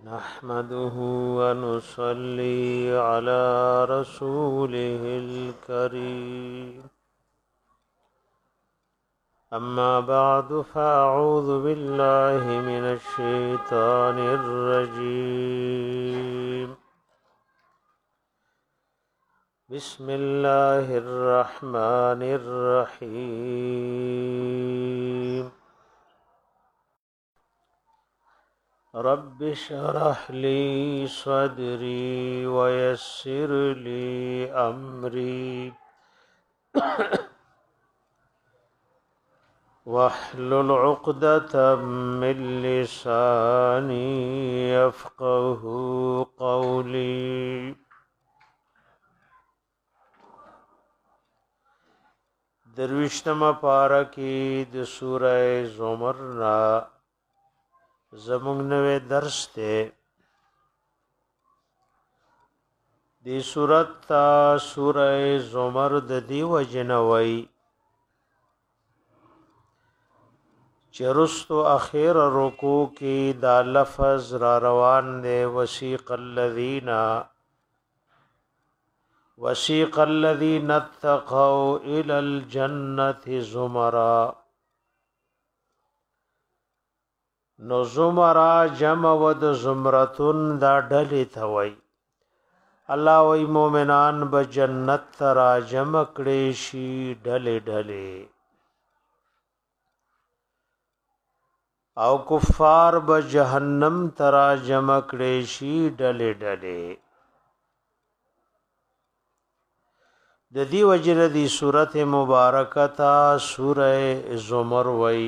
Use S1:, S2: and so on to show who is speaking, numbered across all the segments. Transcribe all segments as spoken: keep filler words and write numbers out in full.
S1: نحمده ونصلي على رسوله الكريم أما بعد فأعوذ بالله من الشيطان الرجيم بسم الله الرحمن الرحيم رب اشرح لي صدري ويسر لي أمري واحلل عقدة من لساني يفقه قولي درویشتم پارکی د سورہ زمر نا زمونږ نوې درس ته دی سورت تا سورہ زمر د دیو جنوي چرستو اخیر رکو کی دا لفظ را روان دے وسیق الذین وسیق الذین اتقوا الى الجنة زمرا نو زمرا جمع ود زمرتن دا ډلې ثوي الله وی مومنان به جنت ترا جمع کړي شي ډلې ډلې او کفار به جهنم ترا جمع کړي شي ډلې ډلې د دې وجه دی سورته مبارکه تا سوره زمر وی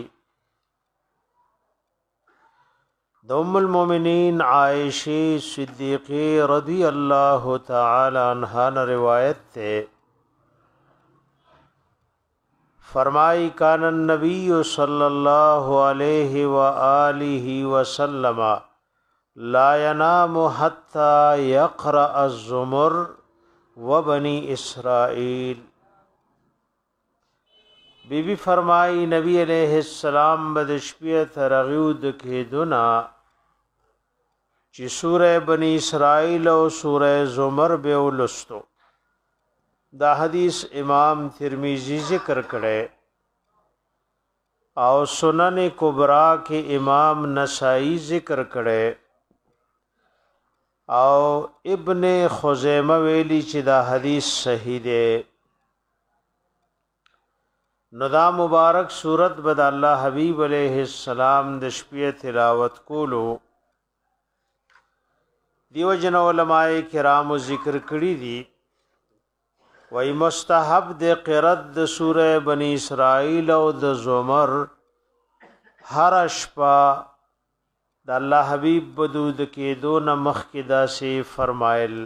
S1: د ام المؤمنین عائشہ صدیقہ رضی اللہ تعالی عنہا نے روایت تے فرمائی کان النبی صلی اللہ علیہ وآلہ وسلم لا ينام حتى يقرأ الزمر وبنی اسرائیل بی بی فرمائی نبی علیہ السلام بدشپیت رغیود کے دنا چی سورہ بنی اسرائیل و سورہ زمر بے ولستو دا حدیث امام ترمذی ذکر کرے او سنن کبرا کے امام نسائی ذکر کرے او ابن خزیمہ ویلی چی دا حدیث صحیح دے نو دا مبارک صورت بد الله حبیب علیہ السلام د شپې تلاوت کولو دیو جن علماء کرام ذکر کړی دي وای مستحب د قرات د سوره بنی اسرائیل او د زمر هر شپه د الله حبیب بدود کې دون مخ کې داسې فرمایل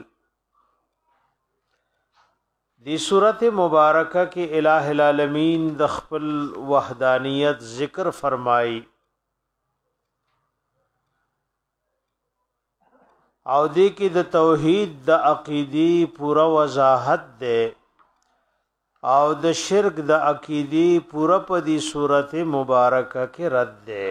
S1: دی صورت مبارکہ کی الہ العالمین د خپل وحدانیت ذکر فرمائی او دی کی د توحید د عقیدی پورا وضاحت دے او د شرک د عقیدی پورا پدی صورت مبارکہ کی رد دے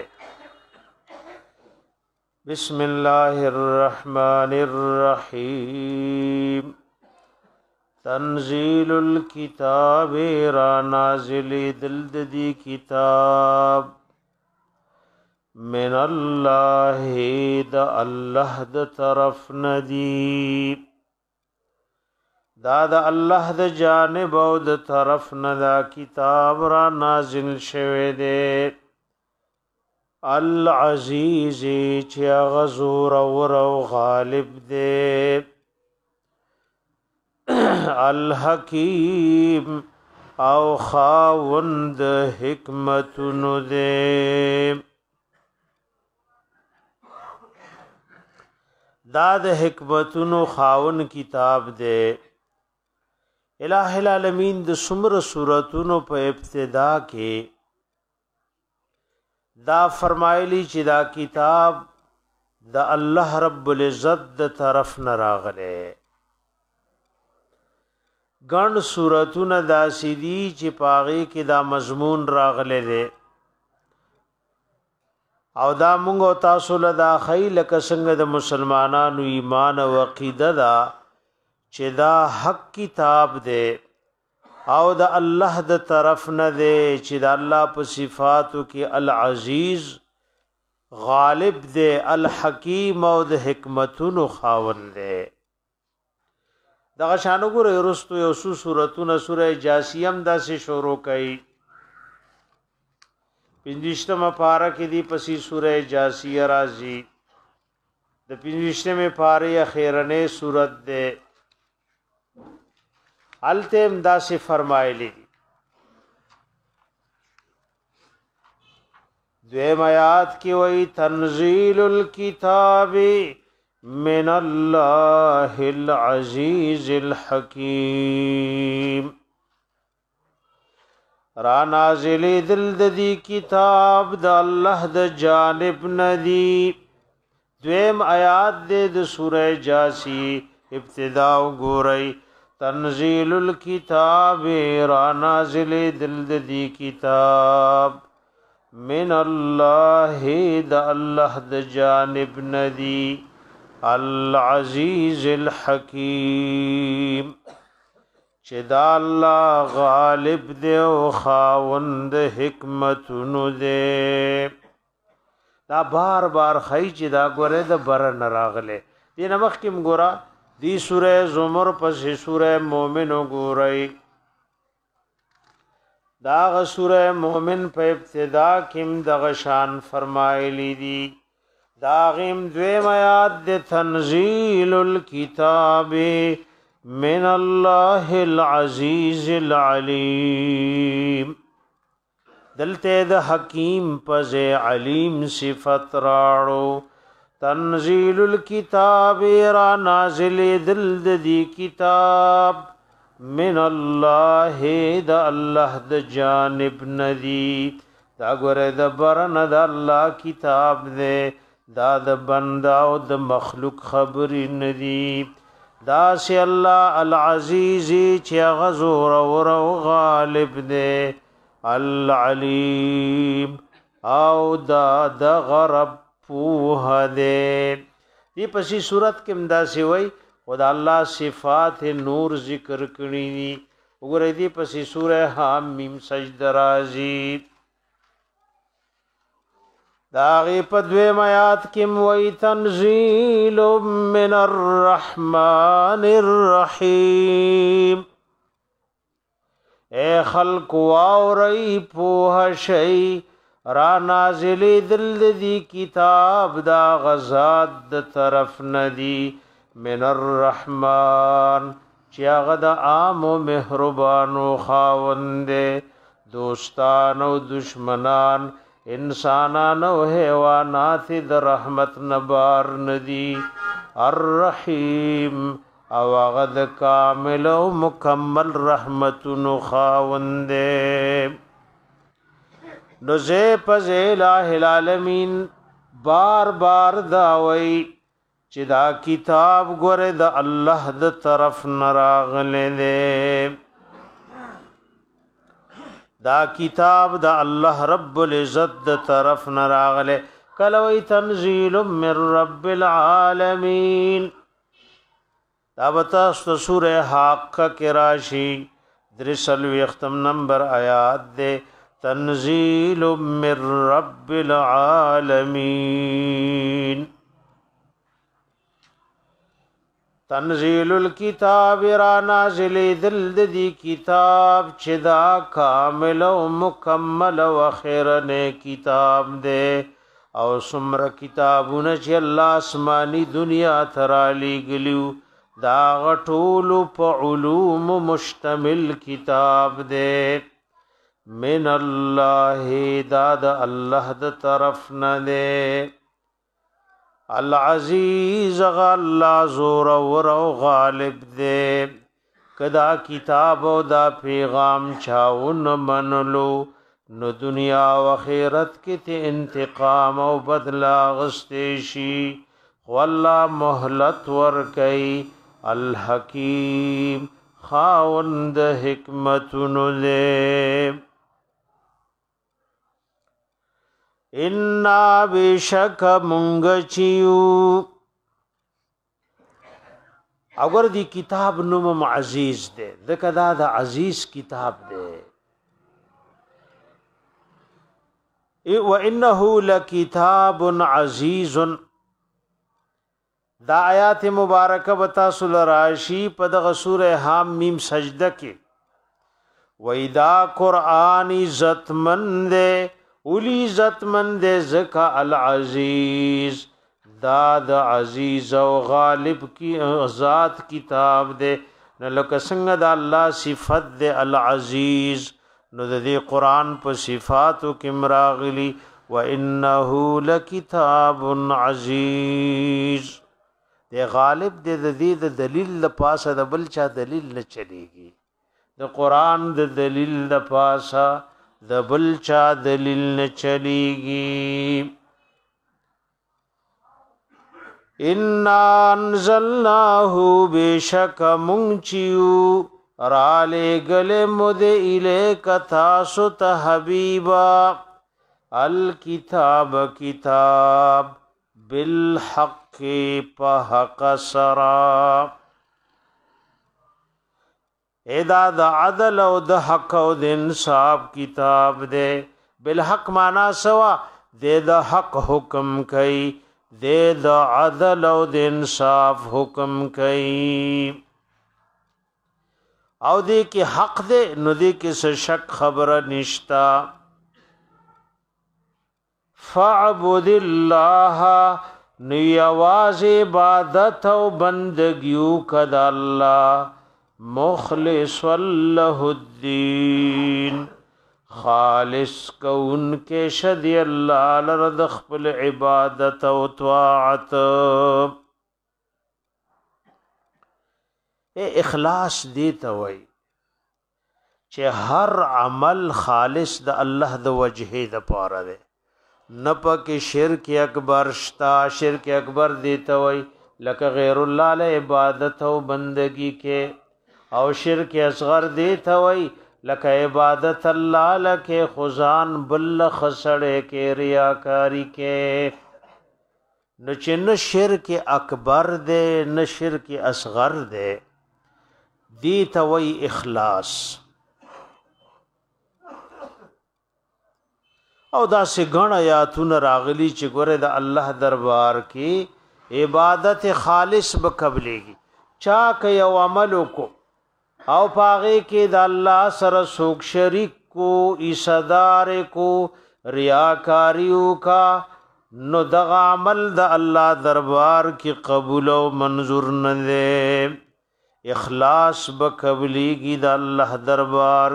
S1: بسم اللہ الرحمن الرحیم تنزیل الکتاب را نازل دلد دی کتاب من اللہ دا اللہ دا طرف ندی دا دا اللہ دا جانب او دا طرف ندا کتاب را نازل شوه دے العزیز چیا غزور ورو غالب دے الحکیم او خاوند حکمت نو دے داد حکمتونو خاون کتاب دے الہ العالمین د سمر سورتونو په ابتدا کې دا فرمایلی چې دا کتاب د الله رب العزت د طرف نه راغله ګڼ سورتونه داسې دي چې پاغي کې دا مضمون راغله ده او دا مونږ او تاسو له دا خیل کسنګ د مسلمانانو ایمان او عقیده دا چې دا حق کتاب دی او د الله د طرف نه دی چې د الله په صفاتو کې العزیز غالب دی الحکیم او د حکمتونو خاوند دی دغه شانو ګره رستو یو سو سورتونه سوره جاسیم داسې شروع کړي پنځشتمه پارا کې دی پسې سوره جاسیه راځي د پنځشتمه پاره اخیرنه سورت ده التم داسې فرمایلی دویم آیات کی وی تنزیل الكتاب من الله العزیز الحکیم را نازل دل دی کتاب د الله د جانب ندی دویم آیات د سوره جاسی ابتدا وګورئ تنزیل الكتاب را نازل دل دی کتاب من الله د الله د جانب ندی العزیز الحکیم چې دا الله غالب دی او خاوند حکمتونو دی دا بار بار خی چې دا ګوره د بر نه راغله دې نمخ کې ګورا دی سوره زمر پسې سوره مومن وګورئ دا غ سوره مومن په ابتدا کې د غشان فرمایلی دي دا غیم دویم آیات د تنزیل الكتاب من الله العزیز العلیم دلته د حکیم پز علیم صفت راړو تنزیل الكتاب را نازل دل دی کتاب من الله د الله د جانب ندی دا ګره د برن د الله کتاب دے دا د بندا او د مخلوق خبر ندی دا سی الله العزیز چې غزور او غالب دے العلیم او دا د غرب پوه دے دی پسی صورت کې امدا سی وای خدا الله صفات نور ذکر کړی دي وګورئ دی پسی سوره حمیم سجده راځي داغی پدویم آیات کم وی تنزیل من الرحمن الرحیم اے خلق واوری پوہ شئی را نازلی دل دی کتاب دا غزاد دا طرف ندی من الرحمن چیاغ دا عام و مہربان و خاوند دوستان و دشمنان انسانان و حیوانات در رحمت نبار ندی الرحیم او غد کامل و مکمل رحمت نخاوند نزے پز الہ العالمین بار بار داوی چې دا کتاب ګوره د الله د طرف نراغله دے دا کتاب د الله رب العزت د طرف نراغله کلوی تنزیل من رب العالمین دا بتا سوره حق کې راشي درسلوی ختم نمبر آیات دے تنزیل من رب العالمین تنزیل الكتاب را نازل دل دی کتاب چدا کامل و مکمل و خیرن کتاب دے او سمر کتابون چی اللہ اسمانی دنیا ترالی گلیو دا غطول پا علوم مشتمل کتاب دے من اللہ دا دا اللہ دا طرف ندے العزیز غاللہ زور ور و غالب دے کدا کتاب و دا پیغام چاون منلو نو دنیا و خیرت کی تے انتقام و بدلا غستیشی واللہ محلت ورکی الحکیم خاوند حکمت نلے انا بشک مونږ چیو اگر دی کتاب نوم عزیز دے دکه دا د عزیز کتاب دے و انه لکتاب عزیز دا آیات مبارکه بتا سول راشی په دغه سوره حم میم سجده کې وېدا قران عزت مند اولی عزت مند زکا العزیز دا د عزیز او غالب کی ذات کتاب دے نو لکه څنګه د الله صفت دے العزیز نو د دې قران په صفاتو کې مراغلی و انه لکتاب عزیز دے غالب دے د دې د دلیل د پاسه د بل چا دلیل نه چلیږي د قران د دلیل د پاسه د بل چا دلیل نه چلیږي ان انزلناه بشک منچیو را لګل مد الیک تاسو ته حبیبا الکتاب کتاب بالحق په حق سرا ادا د عدل او د حق او د انصاف کتاب دے بالحق معنا سوا دے د حق حکم کئ دے د عدل او د انصاف حکم کئ او دې کې حق دے نو دې کې څه شک خبره نشتا فعبد الله نیواز عبادت او بندگیو کد الله مخلص له الدین خالص کون کے شدی اللہ لرد خپل عبادت و طاعت اے اخلاص دیتا وئی چه ہر عمل خالص د اللہ د وجہ د پاره ده نپک شرک اکبر شتا شرک اکبر دیتا وئی لکه غیر اللہ ل عبادت و بندگی کے او شرک اصغر دیتا وئی لکه عبادت الله لکه خزان بل خسړې کې ریاکاری کې نو چې نه شرک اکبر دې نه شرک اصغر دې دی توي اخلاص او دا سه غن آیاتونه راغلي چې ګوره د الله دربار کې عبادت خالص به قبليږي چا کوي او عمل کو او پاغه کې د الله سره سوک شریک کو ایصدار کو ریاکاریو کا نو دغه عمل د الله دربار کې قبول او منظور نه ده اخلاص به قبليږي د الله دربار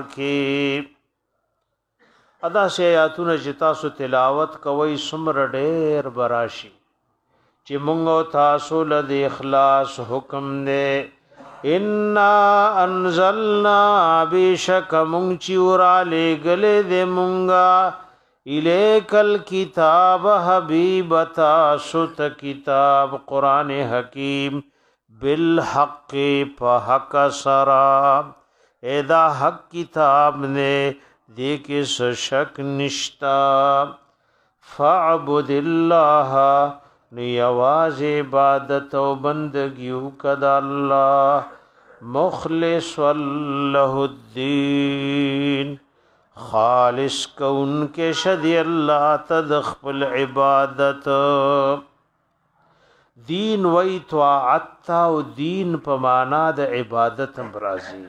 S1: کې ادا سه آیاتونه چې تاسو تلاوت کوئ سمر ډېر براشي چې مونږ تاسو له اخلاص حکم نه ان انزلنا بشک مونږ چورا لګلې دې مونږه الیکل کتاب حبیبتا سوت کتاب قران حکیم بالحق فحق سرا ادا حق کتاب نے دې کې شک نشتا فعبد الله نیواز عبادت و بندگیو کد اللہ مخلص له الدین خالص کون کے شدی اللہ تدخل عبادت دین وی طاعت و دین پمانا د عبادت برازی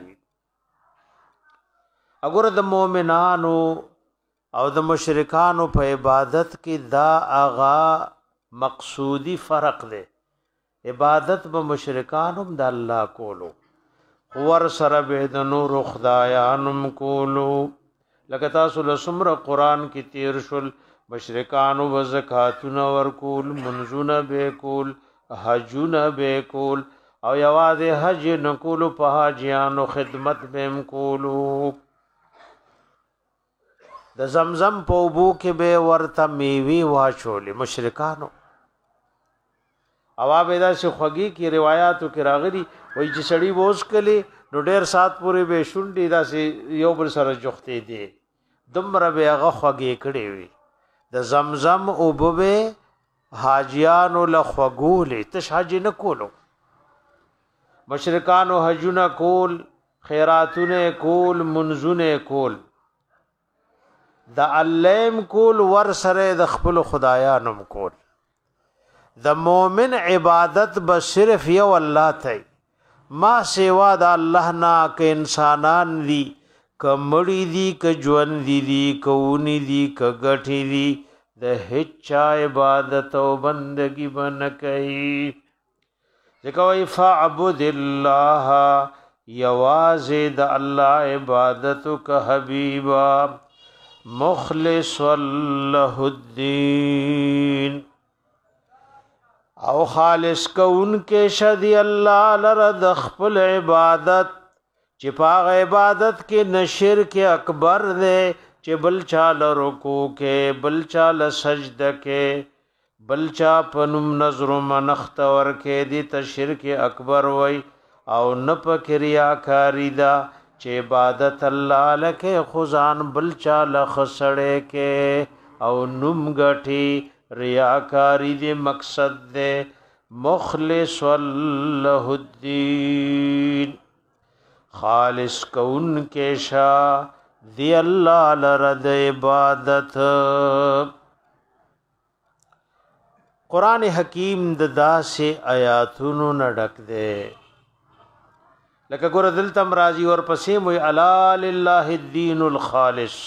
S1: اگر د مومنانو او د مشرکانو په عبادت کې دا آغا مقصودی فرق دے عبادت به مشرکانم د الله کولو ور سره به د نور خدایانم کولو لکه تاسو له سمره قران کې تیر شول مشرکانو و زکاتونه ور کول منزونه به کول حجونه به کول او یوازې حج نه کولو په حاجیانو خدمت به کولو د زمزم په بو کې به ورته میوي واچولې مشرکانو اوابه دا چې خوږی کی روایتو کې راغلي وای چې سړی ووس کلی نو ډېر سات پورې به شونډې دا چې یو بل سره جوختې دي دمر به هغه خوږی کړي وي د زمزم او بوبه حاجیانو لخوګولې تش حج نه کولو مشرکانو حجونه کول خیراتونه کول منزونه کول د علم کول ور سره د خپل خدایانو کول د مؤمن عبادت به صرف یو الله ته ما سیوا د الله نه ک انسانان دي ک مړی دي ک ژوند دي دي کونی دي ک غټی دي د هیڅ عبادت او بندگی بن کوي ځکه وی فعبد الله یواز د الله عبادت ک حبیبا مخلص له الدین او خالص کون کې شدی الله لره د خپل عبادت چې پاغ عبادت کې نشر کې اکبر دے چې بل چال رکوع کې بل چال سجده کې بل چا پنوم نظر منخت ور کې دي تشرک اکبر وای او نه پکریا کاری دا چې عبادت الله لکه خزان بل چال خسړې کې او نوم غټي ریاکاری دی مقصد دے مخلص له الدین خالص کون کے شا دی اللہ لرد عبادت قرآن حکیم ددا سے آیاتونو نڈک دے لکه ګور دلتم راضی اور پسیم وی الا للہ الدین الخالص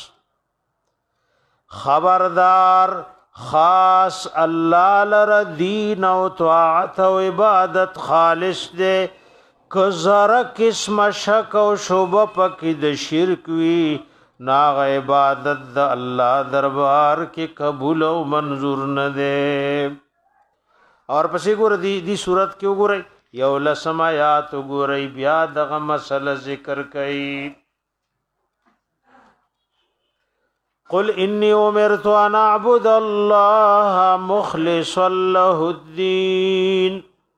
S1: خبردار خاص الله لره دین او طاعت او عبادت خالص دے کزر قسم شک او شوبه پکې د شرک وی ناغ عبادت د الله دربار کې قبول او منظور نه دے اور پسې ګور دی دی صورت کې وګورئ یو لسم آیات وګورئ بیا دغه مسله ذکر کړي قل انی امرت ان اعبد الله مخلصا له الدین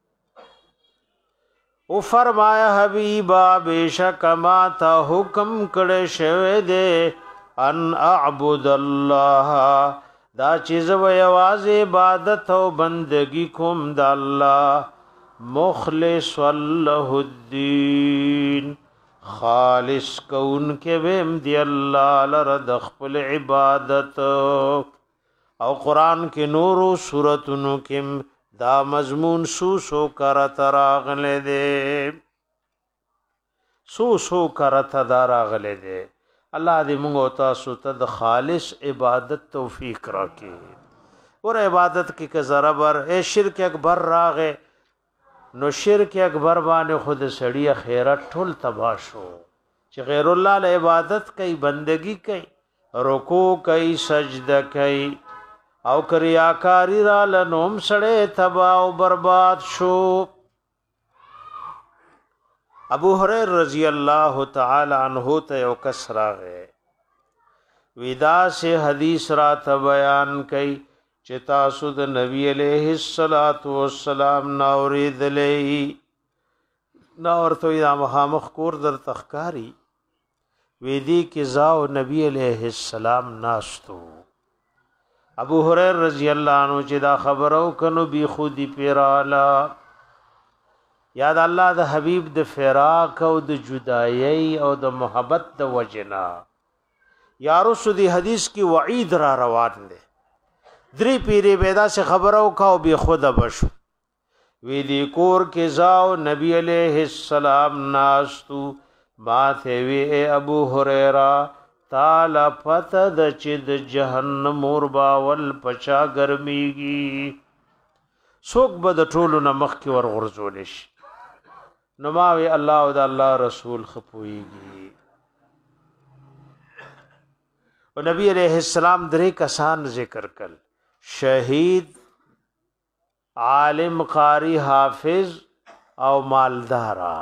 S1: او فرمایا حبیبا بیشک ما تا حکم کړه شوه دے ان اعبد الله دا چیز و یواز عبادت او بندگی کوم د الله مخلصا له الدین خالص کون کے ویم دی اللہ لرد خپل عبادت او قرآن کے نورو سورتنو کم دا مضمون سو سو کرت راغلے دے سو سو کرت دا راغلے دے اللہ دی منگو تاسو تد خالص عبادت توفیق راکی اور عبادت کی کزر بر اے شرک اکبر راغے نو شرک اکبر باندې خود سړی خیرت ټول تبا شو چې غیر الله له عبادت کوي بندگی کوي رکوع کوي سجده کوي او کریاکاری را لنوم سړی تبا او برباد شو ابو هريره رضی الله تعالی عنہ ته یو کس راغی ودا سے حدیث را ته بیان کوي چې تاسو د نبی علیہ الصلات والسلام ناوریدلې نا ورته یا مخامخ کور در تخکاری ویدی کې زاو نبی علیہ السلام ناستو ابو هريره رضی الله عنه چې دا خبرو کنو بی خودی پیرالا یاد الله د حبیب د فراق او د جدایی او د محبت د وجنا یارو سودی حدیث کی وعید را روان دي دری پیری بیدا سے خبرو کاو بی خود بشو وی دی کور کے زاو نبی علیہ السلام ناستو باتے وی اے ابو حریرہ تالا پتہ د چد جہنم اور باول پچا گرمیگی سوک بد ټولو نمخ کی ور غرزولش نماوی اللہ و دا اللہ رسول خپویگی و نبی علیہ السلام درې کسان ذکر کل شهید عالم قاری حافظ او مالدارا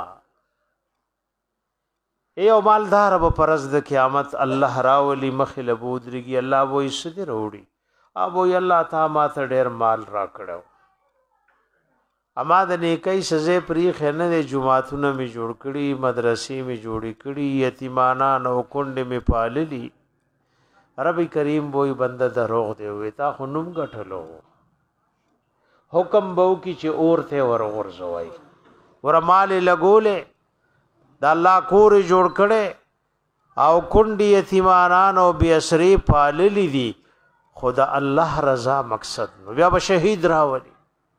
S1: ای او مالدار به پرز د قیامت الله راولی مخله بودريږي الله وې سدي وروړي ابو الله تا ما ته ډېر مال را کړو اما د نیکي سزا پری خنه د جمعهتونه می جوړ کړي مدرسې می جوړې کړي یتیمانان او کونډې می پاللي رب کریم وای بنده دروغ دی وی تا خو نوم غټلو حکم بو کی چې اور ته ور ورزوي ور مال لګولې د الله کور جوړ کړي او کندي یتیمانان او بیسری پاللی دي خدا الله رضا مقصد نو بیا به شهید راولي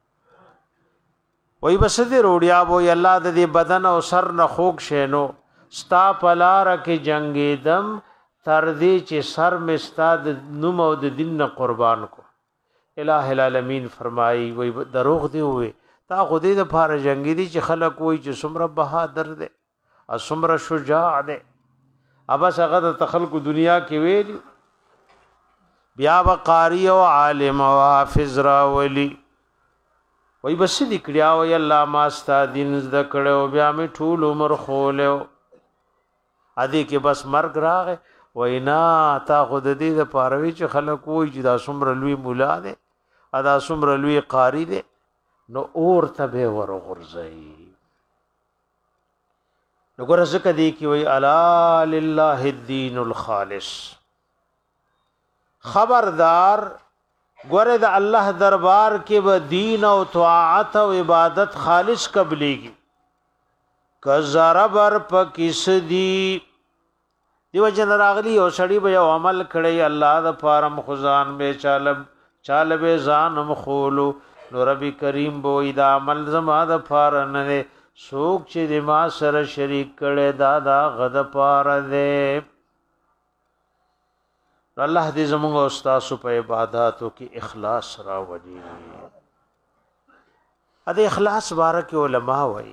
S1: وای بس دې روړیا وای الله د دې بدن او سر نه خوګ شینو ستا پلار کې جنگې دم تر دې چې سر می استاد نوم او د دین نه قربان کو الہ العالمین فرمایي وای دروغ دی وای تا خو دې د فار جنگی دي چې خلق وای چې سمره بهادر دي او سمره شجاع دي ابس هغه د تخلق دنیا کې ویلی بیا وقاری او عالم او حافظ را ولی وای بس دې کړیا وای الله ما ستا دین زده کړو بیا می ټول عمر خولو ادي کې بس مرګ راغې وینا تا خود دې د پاروي چې خلک وای چې دا سمره لوی مولا دی ادا سمره لوی قاری دی نو اور تبه ور غرزي نو ګور زکه دی کی وی الا لله الدين الخالص خبردار ګوره د الله دربار کې به دین او طاعت او عبادت خالص قبليږي کزر بر پکیس دی دیو جن راغلی او سړی به عمل کړی الله د فارم خزان به چالب چالب ځان مخولو نو رب کریم بو اذا عمل زما د فارن نه سوک چې د ما سره شریک کړي دا دا غد پار دې الله دې زموږ استاد په عبادتو کې اخلاص راوړي ا دې اخلاص بارک علماء وایي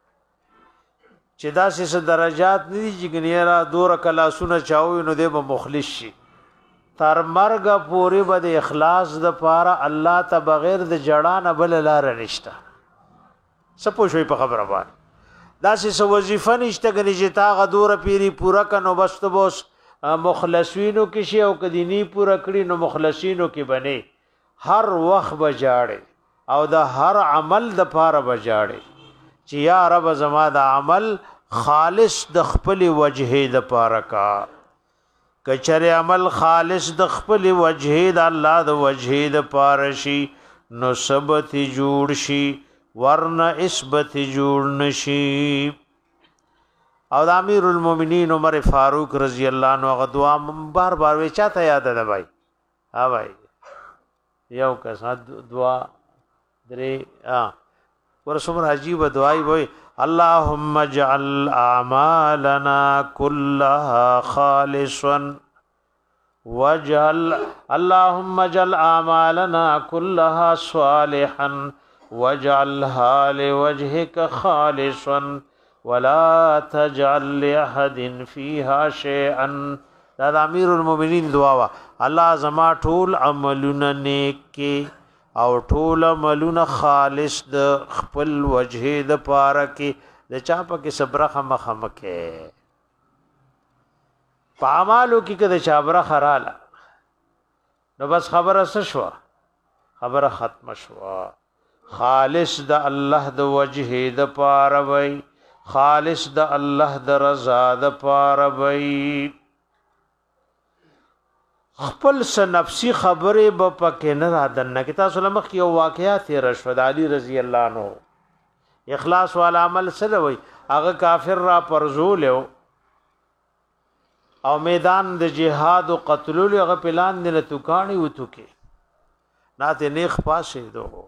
S1: چې دا سه درجات نه دي چې ګنیرا دور کلا سونه چاوي نو دې به مخلص شي تر مرګ پوری به د اخلاص د پاره الله ته بغیر د جړان بل لار نشته سپو شوي په خبره باندې دا سه وظیفه نشته ګنې چې تا غدور پیری پورا کنو بس ته بوس مخلصینو کې شي او کدینی پورا کړی نو مخلصینو کې بني هر وخت بجاړي او د هر عمل د پاره بجاړي چې یا رب زما د عمل خالص د خپل وجهه د پاره کا کچره عمل خالص د خپل وجهه د الله د وجهه د پاره شي نو سبت جوړ شي ورنه اسبت جوړ نشي او د امیر المؤمنین عمر فاروق رضی الله عنه غدوا بار بار وی چاته یاد ده بھائی ها بھائی یو کسا دعا درې ها ورسوم عجیب دعای وای اللهم اجعل اعمالنا كلها خالصا واجعل اللهم اجعل اعمالنا كلها صالحا واجعلها لوجهك خالصا ولا تجعل لاحد فيها شيئا دا امیر المؤمنین دعا وا الله زما ټول عملونه نیک کې او ټول عملونه خالص د خپل وجه د پاره کې د چا په کې صبر خمخم کې پامالو کې کده چابره خراله نو بس خبره څه شو خبره ختم شو خالص د الله د وجه د پاره وای خالص د الله د رضا د پاره وای خپل س نفسي خبره به پکې نه رادن نه کتا سلام کې یو واقعیت رشد علی رضی الله عنه اخلاص والا عمل سره وای هغه کافر را پرزول او میدان د جهاد او قتل له پلان نه توکانی وته کې ناته نیخ پاسې دو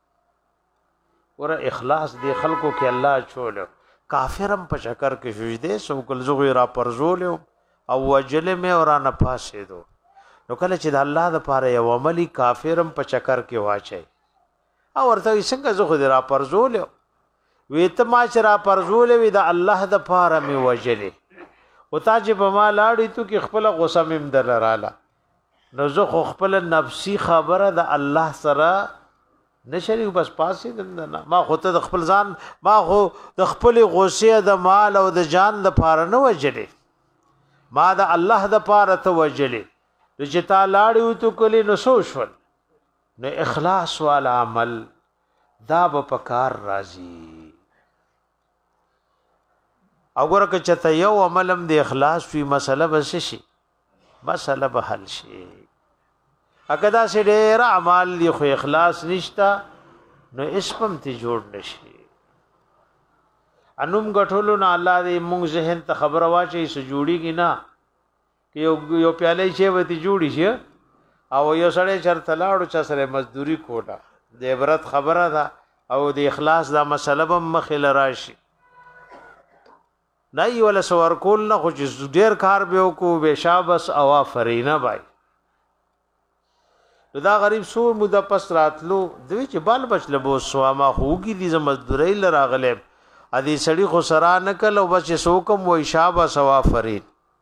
S1: ور اخلاص دی خلکو کې الله چول کافرم په شکر کې سجده سو کل زغی را پرزول او وجل مې اور نه پاسې دو نو کله چې د الله د پاره یو عملی کافرم په چکر کې واچي او ورته څنګه زه خو را پرزول وی ته ما چې را پرزول وی د الله د پاره می وجلې او تا چې په ما لاړې تو کې خپل غوسه مم دلراله نو زه خو خپل نفسي خبره د الله سره نشری بس پاسې نه ما خو ته د خپل ځان ما خو د خپل غوسه د مال او د جان د پاره نه وجلې ما د الله د پاره ته وجلې چې تا لاړې تو کلی نو سو شول نو اخلاص والا عمل دا به پکار راځي اگر که چته یو عملم د اخلاص وی مسله بس شي مسله به حل شي. اګه دا سې ډېر اعمال دي خو اخلاص نشتا نو اسپم ته جوړ نشي. انوم غټولو نه الله دې مونږ ذهن ته خبره واچي سې جوړیږي نه یو یو پیاله شی وتی جوړی شي او یو سړی چرته لاړو چا سره مزدوری کوټه د عبرت خبره ده او د اخلاص دا مسله به مخې راشي نه ولا سور کول نه خو چې ډیر کار به وکړو به شابس او فرینه بای دا غریب سو مودا پس راتلو دوی چې بال بچ لبو سواما خوږي دي ز مزدوري لراغله ادي سړی خو سرا نکل او بچ سوکم وای شابس او فرین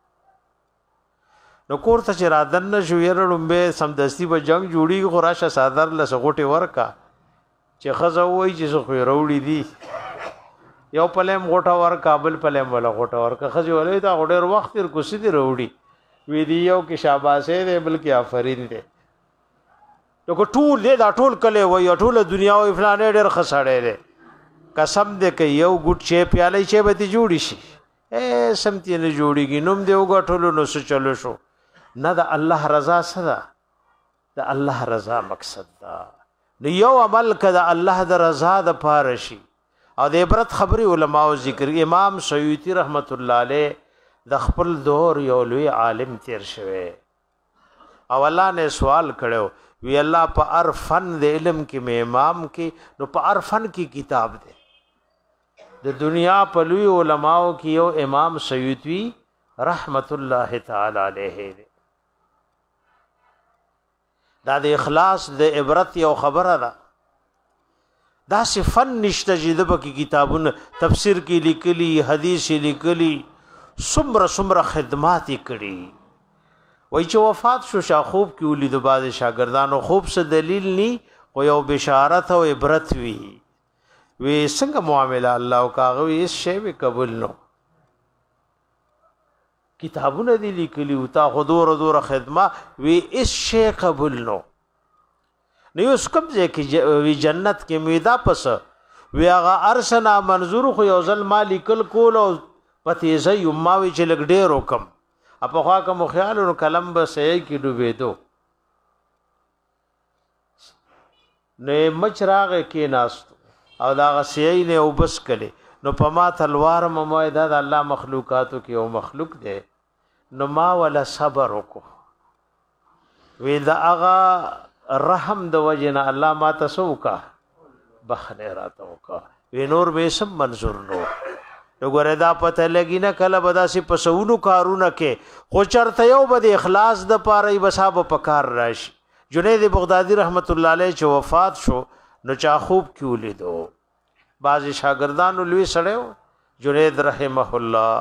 S1: نو کور ته چې رادن نشو يرړم به سمدستی به جنگ جوړي خو راشه صادر لسغوټي ورکا چې خزه وای چې خو وروړي دي یو پلم غوټه ور کابل پلم ولا غوټه ور خزه ولې دا غوډر وخت تر کوسي دي وروړي وی دی یو کې شاباسه دی بلکې آفرین دی نو کو ټول دې دا ټول کله وای ټول دنیا او فلانه ډېر خسړې دی قسم دې کوي یو ګټ شی پیاله شی به دي جوړی شي اے سمتی نه جوړیږي نوم دې وګټلو نو څه چلو شو نه د الله رضا صدا د الله رضا مقصد دا نو یو عمل کده الله د رضا د پارشي او د عبرت خبري علما او ذکر امام سیوطی رحمت الله علیه د خپل دور یو لوی عالم تیر شوه او الله نه سوال کړو وی الله په عرفن د علم کې مې امام کې نو په عرفن کې کتاب ده د دنیا په لوی علماو کې یو امام سیوطی رحمت الله تعالی علیه دا د اخلاص د عبرت یو خبره ده دا صفن نشته چې د بکی کتابونه تفسیر کې لیکلي حدیث لیکلي سمره سمره خدمات کړي وای چې وفات شو شاخوب کې ولید بعد شاګردانو خوب څه دلیل ني او یو بشارت او عبرت وی وی څنګه معاملہ الله او کاغوي اس شی به قبول نو کتابونه دي لیکلي او تا حضور حضور خدمه وی اس شی قبول نو نو اوس کوم ځکه وی جنت کې میدا پس وی هغه ارسنا منظور خو یو ځل مالکل کول او پتی زي یماوي چې لګ ډېر وکم اپا خوا کوم خیال نو کلم به سې کې ډوبې دو نه مچراغ کې ناست او دا غسې نه وبس کړي نو په ما تلوار ممایدا د الله مخلوقاتو کې او مخلوق دی نو ما ولا صبر وکړو وی دا هغه رحم د وجنه الله ما تسوکا بخنه راته وکا وی نور به سم منظور نو وګوره دا پته لګی نه کله بدا سي پسونو کارونه کې خو چرته یو بد اخلاص د پاره بساب پکار راشي جنید بغدادي رحمت الله علیه چې وفات شو نو چا خوب کیو لیدو بعض شاګردانو لوی سړیو جنید رحمه الله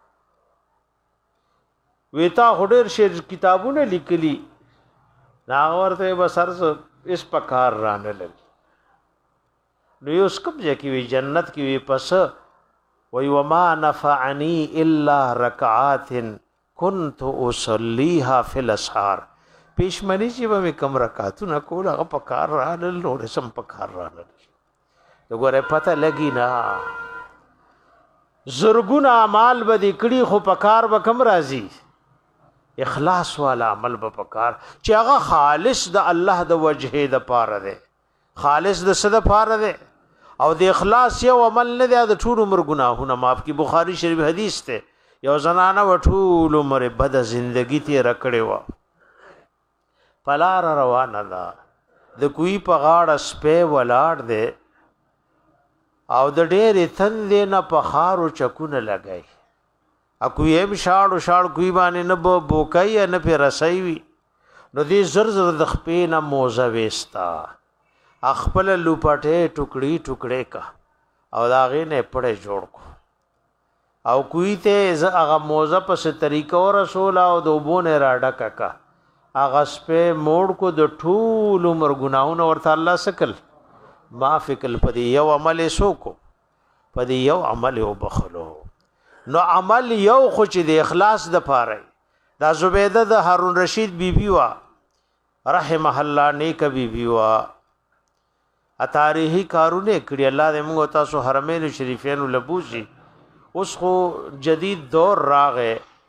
S1: ویتا هډر شیر کتابونه لیکلي ناغورته بسرز اس پکار رانل نو یوس کوم ځکه وی جنت کې وی پس وی وما نفعنی الا رکعات كنت اصليها في الاسحار پېشمنی چې به کم رکعاتونه کول هغه پکار رانل نو رسم پکار رانل وګوره پته لګی نا زرګون اعمال به دکړي خو پکار به کم راځي اخلاص والا عمل به پکار چې هغه خالص د الله د وجهه د پاره ده خالص د صد پاره ده او د اخلاص یو عمل نه ده د ټول عمر ګناهونه معاف کی بخاری شریف حدیث ته یو زنانه و ټول عمر بد زندگی ته رکړې و پلار روانه ده د کوی په غاړه سپې ولاړ ده او د ډېرې تندې نه په خارو چکونه لګای اكو يم شاړو شاړ کوي باندې نه بو بوکای نه په رسای وي نو دې زر زر د خپې نه موزه وستا خپل لوپټه ټوکړي ټوکړي کا او دا غې نه پړې جوړ کو او کوي ته هغه موزه په طریقو رسول او د وبونه راډه کا هغه سپې موړ کو د ټول عمر ګناونه ورته الله سکل معافکل پدی یو عمل سو کو پدی یو عمل او بخلو نو عمل یو خو چې د اخلاص د پاره دا زبیده د هارون رشید بیبي وا رحمه الله نیک بیبي وا ا تاریخي کارونه کړي الله دې موږ تاسو حرمین شریفین لبوسي اوس خو جدید دور راغې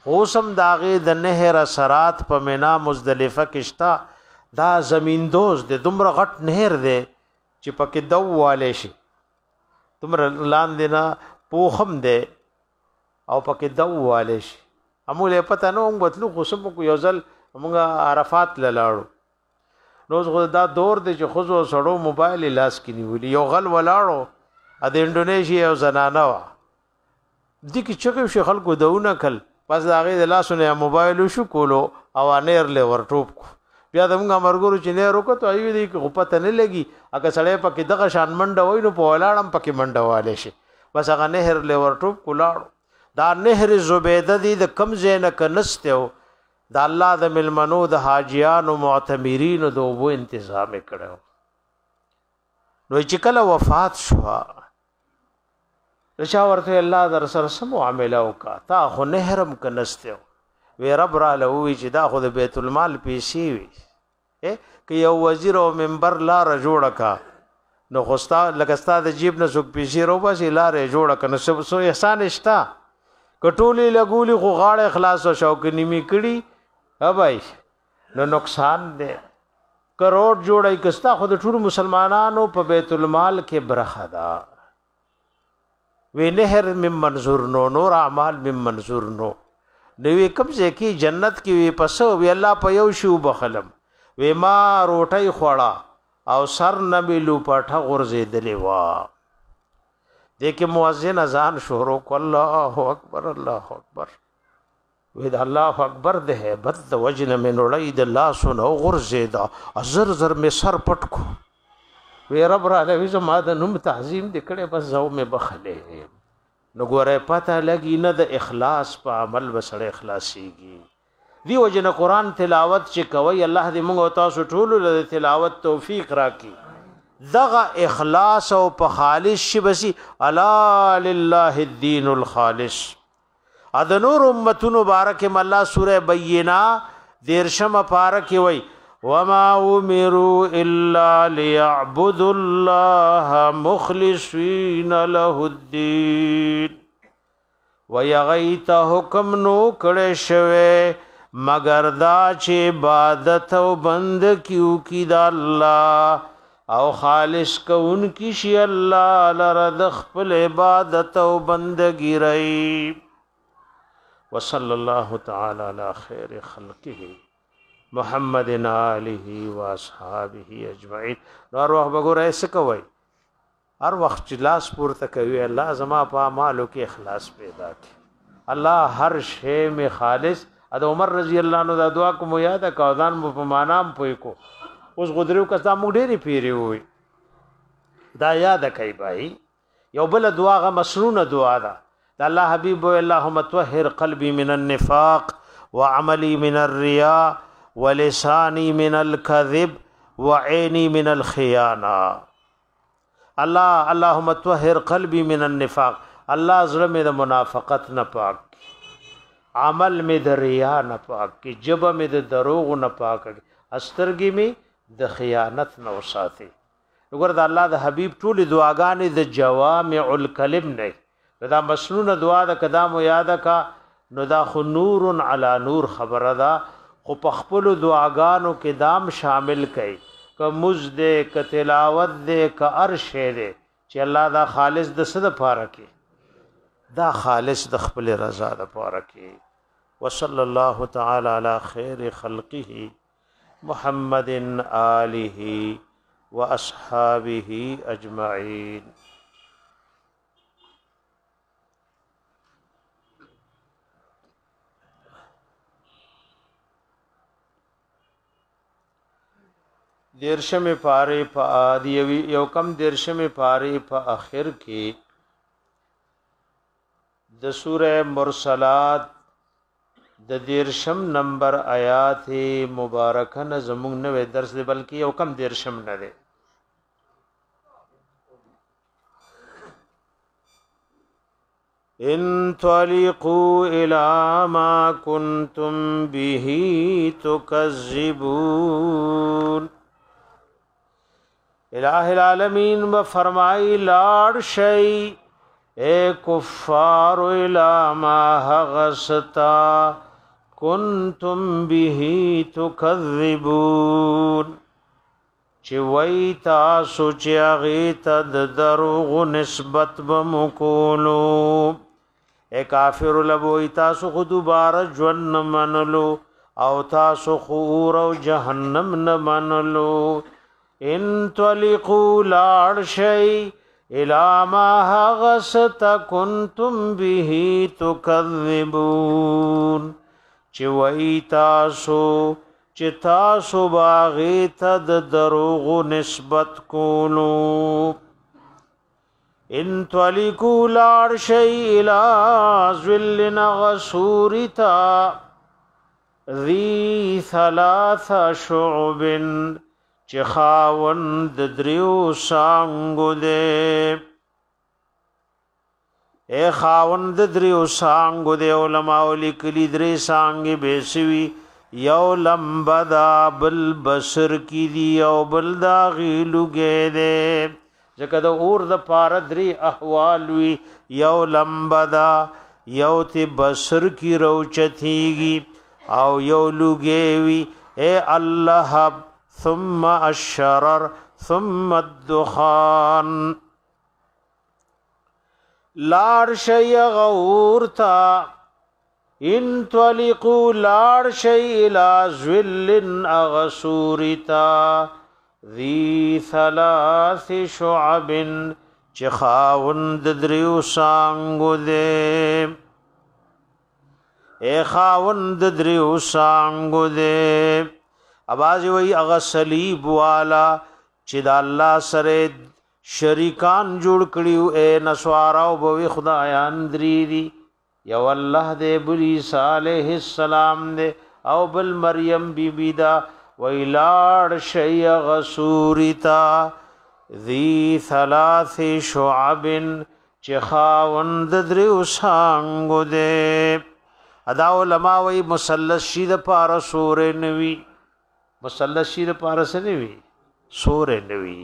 S1: اوسم داغه د نهر اثرات په مینا مزدلفه کشتا دا زمین دوز د دومره غټ نهر دی چې پکې دواله شي دومره لاندې نه پوخم دی او پکې دواله شي اموله پته نو موږ بتلو خو سم کو یو ځل موږ عرفات لاړو نو زه دا دور دی چې خو زو سړو موبایل لاس کې نیولې یو غل ولاړو د انډونیشیا او زنانه وا دي کې چې شي خلکو دونه کل پس هغه د لاسونه موبایل شو کولو او انیر له ورټوب کو بیا د موږ مرګورو چې نه روکو ته ایوي دي کې غپته نه لګي اګه سړی پکې دغه شان منډه وای نو په ولاړم پکې منډه والے شي بس هغه نهر له ورټوب کولاړو دا نهر زبیده دي د کم زینه کنستو د الله د ملمنو د حاجیانو معتمرین د وو تنظیم کړو نو چې کله وفات شو رچا ورته الله در سره سم معاملې وکا تا خو نهرم کنستو وی رب را لوي چې دا خو د بیت المال پیسې وي که یو وزیر او منبر لار جوړه کا نو خوستا لګستا د جیب نه زوک پیسې رو بس لارې جوړه کنه سب سو احسان شتا کټولي لګولي خو غاړه اخلاص او شوق نیمه کړي ها بھائی نو نقصان دی کروڑ جوړای کستا خو د ټول مسلمانانو په بیت المال کې برخه دا وی نهر من منظور نو نور اعمال من منظور نو نوې کوم ځای کې جنت کې وی پسو وی الله په یو شو بخلم وی ما روټي خوړه او سر نبیلو پټه غرزیدلې وا دغه مؤذن اذان شروع کو الله اکبر الله اکبر وی دا الله اکبر ده بد د وجنه من ولید الله سن او غرزیدا زر زر می سر پټ کو وی رب را له زما د نوم تعظیم دکړه بس زو می بخله نو ګوره پته لګی نه د اخلاص په عمل وسړه اخلاصيږي دی وجنه قران تلاوت چې کوي الله دې موږ تاسو ټول له تلاوت توفیق راکړي دغه اخلاص او په خالص شي بسي الا لله الدين الخالص اد نور امتون مبارک الله سوره بینہ دیرشم پارک وی وما امروا الا ليعبدوا الله مخلصين له الدين ويغيت حکم نو کړه شوه مگر دا چې عبادت او بند کیو کی دا الله او خالص کون کی شی الله لرد خپل عبادت او بندگی رہی وصلی الله تعالی علی خیر خلقه محمد آله و اصحابه اجمعین نور وخت بګور ایس کوي هر وخت چې لاس پورته کوي الله زما په اعمالو کې اخلاص پیدا کړي الله هر شی می خالص اد عمر رضی الله عنه دا دعا کوم یاد کا اذان په مانام پوي کو اوس غدرو کستا مونږ ډېری پیری وي دا یاد کوي بھائی یو بل دعا غ مسنون دعا ده الله حبیب اللهم طهر قلبي من النفاق وعملي من الرياء ولساني من الكذب وعيني من الخيانه الله اللهم طهر قلبي من النفاق الله زړه مې د منافقت نه پاک عمل مې د ریا نه پاک کی جبه مې د دروغ نه پاک استرګي مې د خیانت نه وساتي وګوره د الله د حبیب ټول دعاګانې د جوامع الکلم نه دا مسنون دعا د قدم یاد کا نو دا خو نور علی نور خبره دا خو په خپل دعاګانو کې دام شامل کړي ک مزد ک تلاوت دې ک ارشه دې چې الله دا خالص د صد پاره کې دا خالص د خپل رضا د پاره کې وصلی الله تعالی علی خیر خلقه محمد آله و اصحابه اجمعین دیرشم پاره په ادیوی یو کم دیرشم پاره په اخر کې د سوره مرسلات د دیرشم نمبر آیات مبارکه نه زموږ نوې درس دی بلکې یو کم دیرشم نه دی انطلقوا الى ما كنتم به تكذبون الہ العالمین و فرمائی لاړ شي اے کفار الا ما غستا کنتم به تکذبون چې وای تاسو چې هغه ته د دروغ نسبت بمکولو اے کافر لبوی تاسو خو دوباره ژوند منلو او تاسو خور او جهنم نه منلو ان تلقوا لاړ شي الا ما غست کنتم به تکذبون چې وای تاسو چې تاسو باغی ته د دروغ نسبت کولو ان تلقوا لاړ شي الا ذل غسورتا ذی ثلاث شعب چې خاوند دریو سانګو دے اے خاوند دریو سانګو دے علماء لیکلی درې سانګي بیسوی یو لمبدا بل بصر کی دی او بل دا غیلوګې دے ځکه د اور د پار درې احوال وی یو لمبدا یو تی بصر کی روچتیږي او یو لوګې وی اے الله ثم الشرر ثم الدخان لار شی غورتا ان تلقوا لار شی الى ذل اغسورتا ذی ثلاث شعب چخاوند دریو سانگو دے اے خاوند دریو سانگو دے اباز وی اغا صلیب والا چې د الله سره شریکان جوړ کړیو اے نسواراو بوی خدایان دری دی یو الله دې بلی صالح السلام دې او بل مریم بی بی دا ویلاړ شی غسورتا ذی ثلاث شعب چخاوند دریو سانګو دې ادا علماء وی مثلث شی د پار سورې نوی مثلث شی د پار سره وی سورې نوی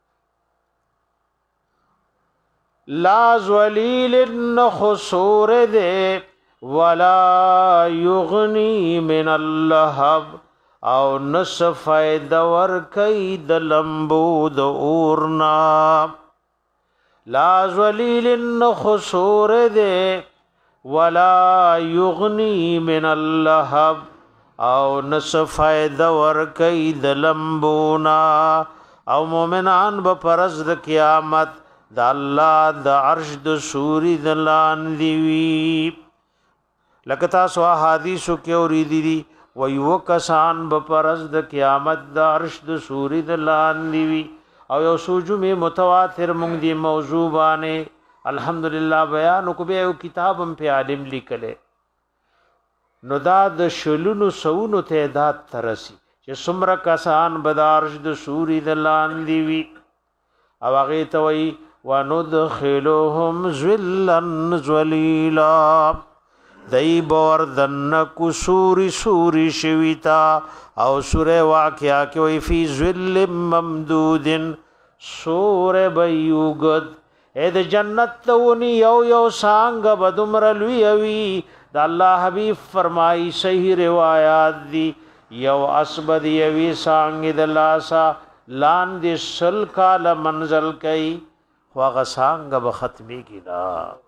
S1: لا ذلیل نخسور دے ولا یغنی من اللهب او نس فائدہ ور کئی د لمبو د اورنا لا ذلیل نخسور دے ولا یغنی من اللهب او نس فائدہ ور کئی د لمبونا او مومنان به پرز د قیامت د الله د عرش د سوري د لان دی وی لکه تاسو حدیثو کې اوریدي دي وی وکسان به پرز د قیامت د عرش د سوري د لان دی وی او یو سوجمه متواتر مونږ دی موضوع باندې الحمدلله بیان کو به یو کتابم په عالم لیکله نو دا د شلونو سونو تعداد ترسي چې څومره کسان بدارش د سوري د لان دی وی او هغه ته وی وندخلهم ذلا ذلیلا دای بور دن کو سوری سوری شویتا او سوره واقعا کې وی فی ذل ممدود سوره بیوگد اې د جنت ونی یو یو سانګ بدمر لوی وی د الله حبیب فرمای صحیح روایت دی یو اسبد یوی سانګ د لاسا لاندې سل کال منزل کئ خواغه سانګ به ختمی کیدا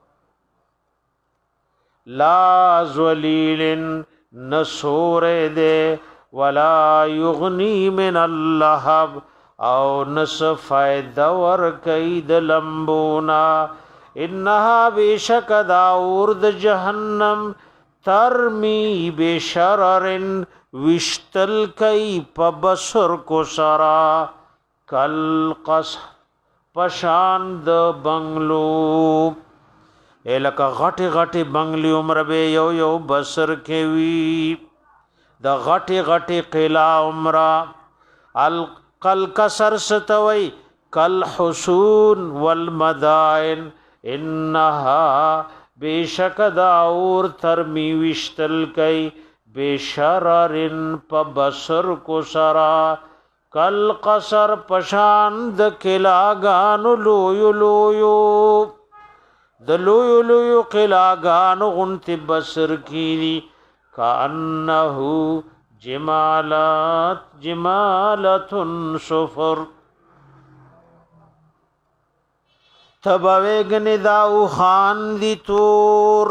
S1: لا ذلیل نسور دے ولا یغنی من اللهب او نس فائدہ ور کید لمبونا انها بشک داور د جهنم ترمی بشررن وشتل کئی پبصر کو سرا کل قص پشان د بنگلو الکه غټي غټي بنگلي عمر به یو یو بصر کې وی د غټي غټي قلا عمره القل کسر ستوي کل حسون والمدائن انها بیشک داور ترمی وشتل کئی بشررن پبصر کو سرا کل قصر پشان د کلاگانو لویو لویو د لوی لوی قلاګان غنت بسر کیری کانه جمالات جمالت صفر تبویگن داو خان دی تور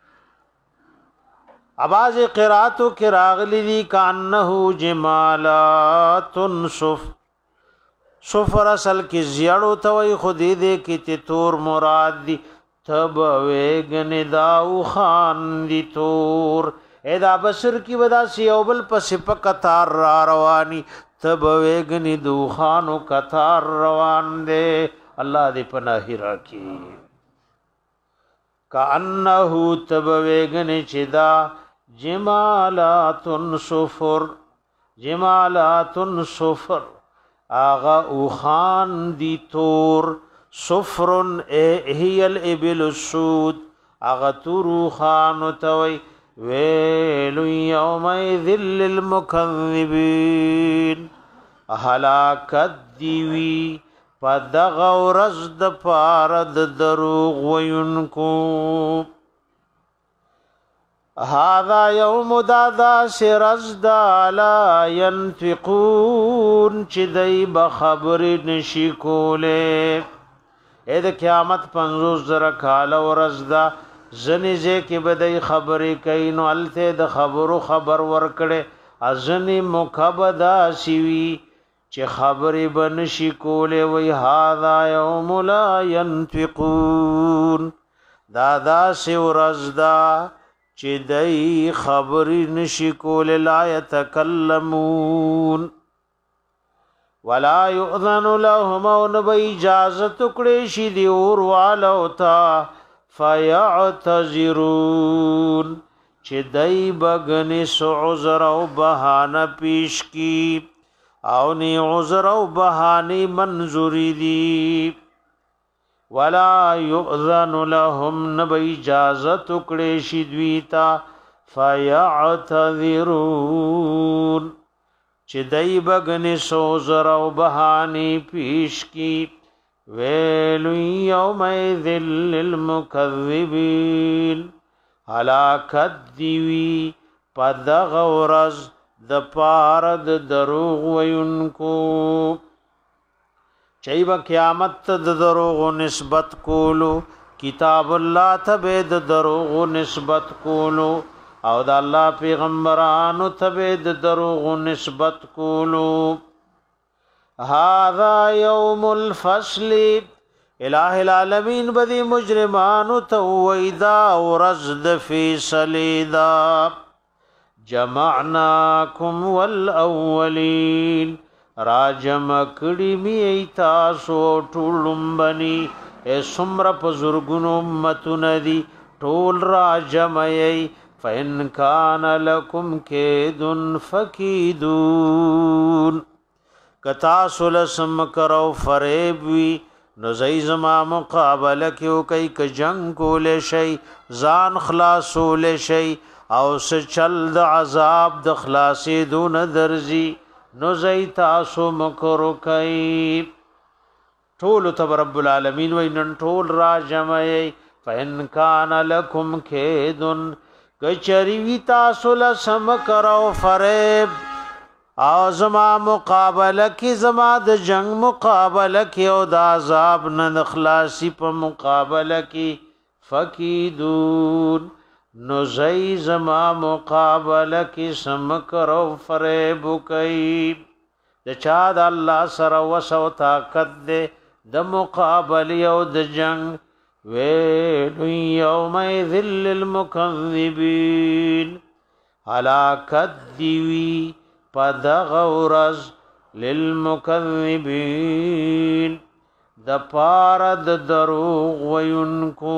S1: آواز قراتو کی راغلی دی کانه جمالات صف صفر اصل کی زیړو توي خودی دې کی ته تور مراد دی تبویگن داو خان دی تور ادا بشر کی ودا سی او بل پس پکتار را رواني تبویگن دو خانو کتار روان دے الله دې پناه راکي کانه تبویگن چدا جمالات صفر جمالات صفر آغا او خان دی تور صفرن هی الابل السود آغا تورو خان توي ویل یومئذ للمکذبین هلاکت دیوی پدغ ورځ د پاره د دروغ وینکو هذا یوم دادا سرز دا لا ينفقون چې دای به خبر نشي کوله اې د قیامت پنځوس زره کال ورځ دا زنیزه کې بدای خبرې کوي نو الته د خبرو خبر ورکړي ازنی مکبدا شوی چې خبرې بنشي کوله وی هاذا یوم لا ينفقون دادا سی ورځ دا چې دای خبرې نشي کوله لا يتکلمون ولا يؤذن لهم ونبي اجازه کړي شي دی اور والو تا فیعتذرون چې دای بغنی سو عذر او بهانه پیش کی او نی عذر او بهانه منظوری دی ولا یؤذن لهم نبی اجازه کړي شي دویتا فیعتذرون چې دای بغنی سو عذر او بهانه پیش کی ویل یومئذ للمکذبین هلاکت دیوی پدغ ورځ د پاره د دروغ وینکو چای با قیامت د دروغ نسبت کولو کتاب الله ته د دروغ نسبت کولو او د الله پیغمبرانو ته د دروغ نسبت کولو هذا يوم الفصل الہ العالمین بدی مجرمان تویدا ورزد فی سلیدا جمعناکم والاولین راجم کڑی می ایتاسو ټولم بنی اے سمر پزرگن امتن دی ټول راجم ای فإن کان لکم کیدن فکیدون کتا سلسم کرو فریب وی نو زئی زما مقابله کیو کای ک جنگ کول شي ځان خلاصول شي او س چل د عذاب د خلاصې دون درزي نو زئی تاسو مکرو کای ټول تب رب العالمین وینن ټول را جمعي فإن کان لکم کیدن کچری وی تاسو لسم کرو فریب او زما مقابله کی زما د جنگ مقابله کی او د عذاب نه خلاصي په مقابله کی فکیدون نو زئی زما مقابله کی سم کرو فریب کئی د چا د الله سره وسو طاقت دے د مقابله او د جنگ ویل یومئذ للمکذبین هلاکت دیوی پدغ ورز للمکذبین د پارد دروغ وینکو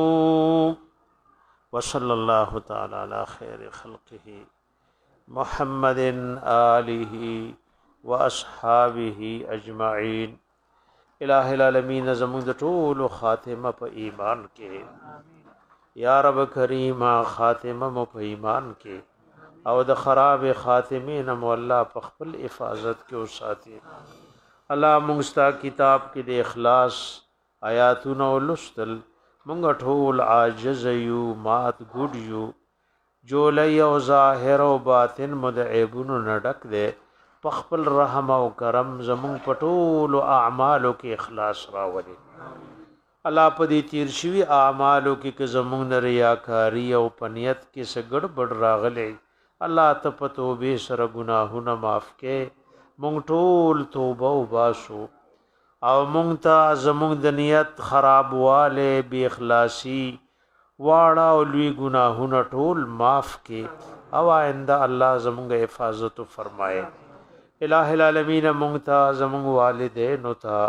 S1: وصلی اللہ تعالی علی خیر خلقه محمد آلہ و اصحابہ اجمعین الہ العالمین زمون د ټول خاتمه په ایمان کې یا رب کریم خاتمه مو په ایمان کې او د خراب خاتمین مولا په خپل حفاظت کې وساتي الله موږ ستا کتاب کې د اخلاص آیاتونه ولستل مونږ ټول عاجز یو مات ګډ یو جولی او ظاهر او باطن مدعبونو نډک دے پخپل رحم او کرم زمون پټول اعمالو کې اخلاص راولي الله په دې تیر شوی اعمالو کې که زمون ریاکاری او پنیت کې سګړ بډ راغلي الله ته په توبه سره ګناهونه معاف کې مونږ ټول توبه وباسو او مونږ ته زمونږ د نیت خرابواله بی اخلاصي واړه او لوی ګناهونه ټول معاف کې او آئنده الله زمونږ حفاظت فرمائے الہ العالمین مونږ ته زمونږ والدین او ته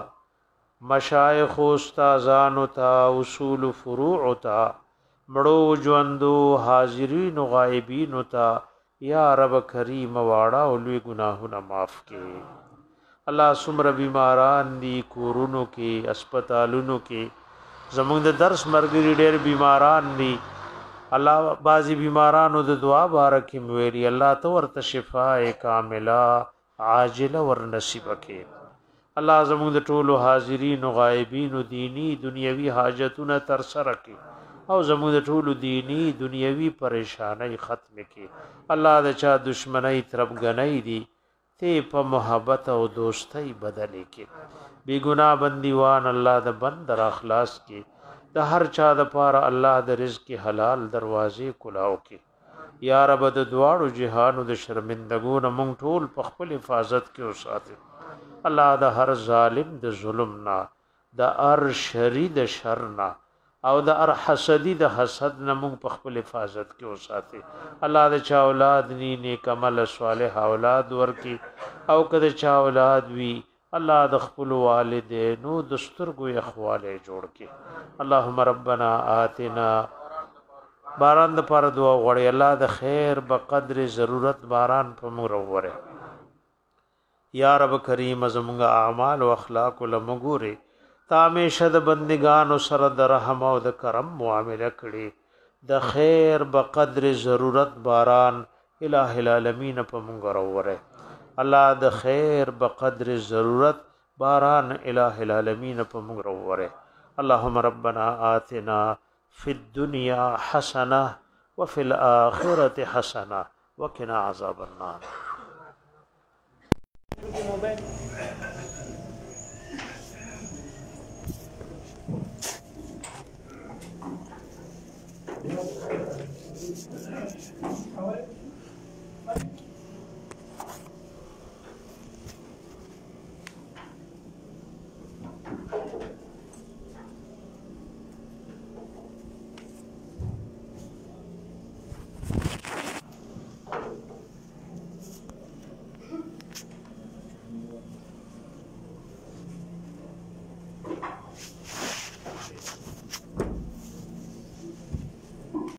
S1: مشایخ او استادان او ته اصول فروع او ته مړو ژوندو حاضرین او غایبین او ته یا رب کریم واړه او لوی ګناهونه معاف کې الله سمر بیماران دی کورونو کې اسپیټالونو کې زمونږ د درس مرګري ډېر بیماران دي الله بازي بیمارانو د دعا بارک ویلي الله تو ورته شفاء کامله عاجله ور نصیب کړي الله زمونږ د ټولو حاضرین او غایبین دینی دنیوي حاجتونه تر سره کړي او زمونږ د ټولو دینی دنیوي پریشانای ختم کړي الله د چا دشمنی طرف غنۍ دي ته په محبت او دوستۍ بدلې کې بی گناہ بندیوان الله د بند در اخلاص کې د هر چا د پاره الله د رزق حلال دروازې کلاو کې یا رب د دواړو جهانو د شرمندګونو مونږ ټول په خپل حفاظت کې اوساته الله د هر ظالم د ظلم نه د ار شری د شر نه او د ار حسدی د حسد نه مونږ په خپل حفاظت کې اوساته الله د چا اولاد ني نیک عمل صالح اولاد ورکی او کده چا اولاد وی الله د خپل والدینو دسترګو اخواله جوړ کې اللهم ربنا آتنا باران د پر دعا غړي الله د خیر په قدر ضرورت باران په مروره یا رب کریم زموږ اعمال او اخلاق لمغوري تامیشه د بندگانو سره د رحم او د کرم معامله کړي د خیر په قدر ضرورت باران الہ العالمین په مغروره الله د خیر بقدر ضرورت باران الہ العالمین په موږ وروره اللهم ربنا آتنا فی الدنيا حسنه وفي الاخره حسنه وقنا عذاب النار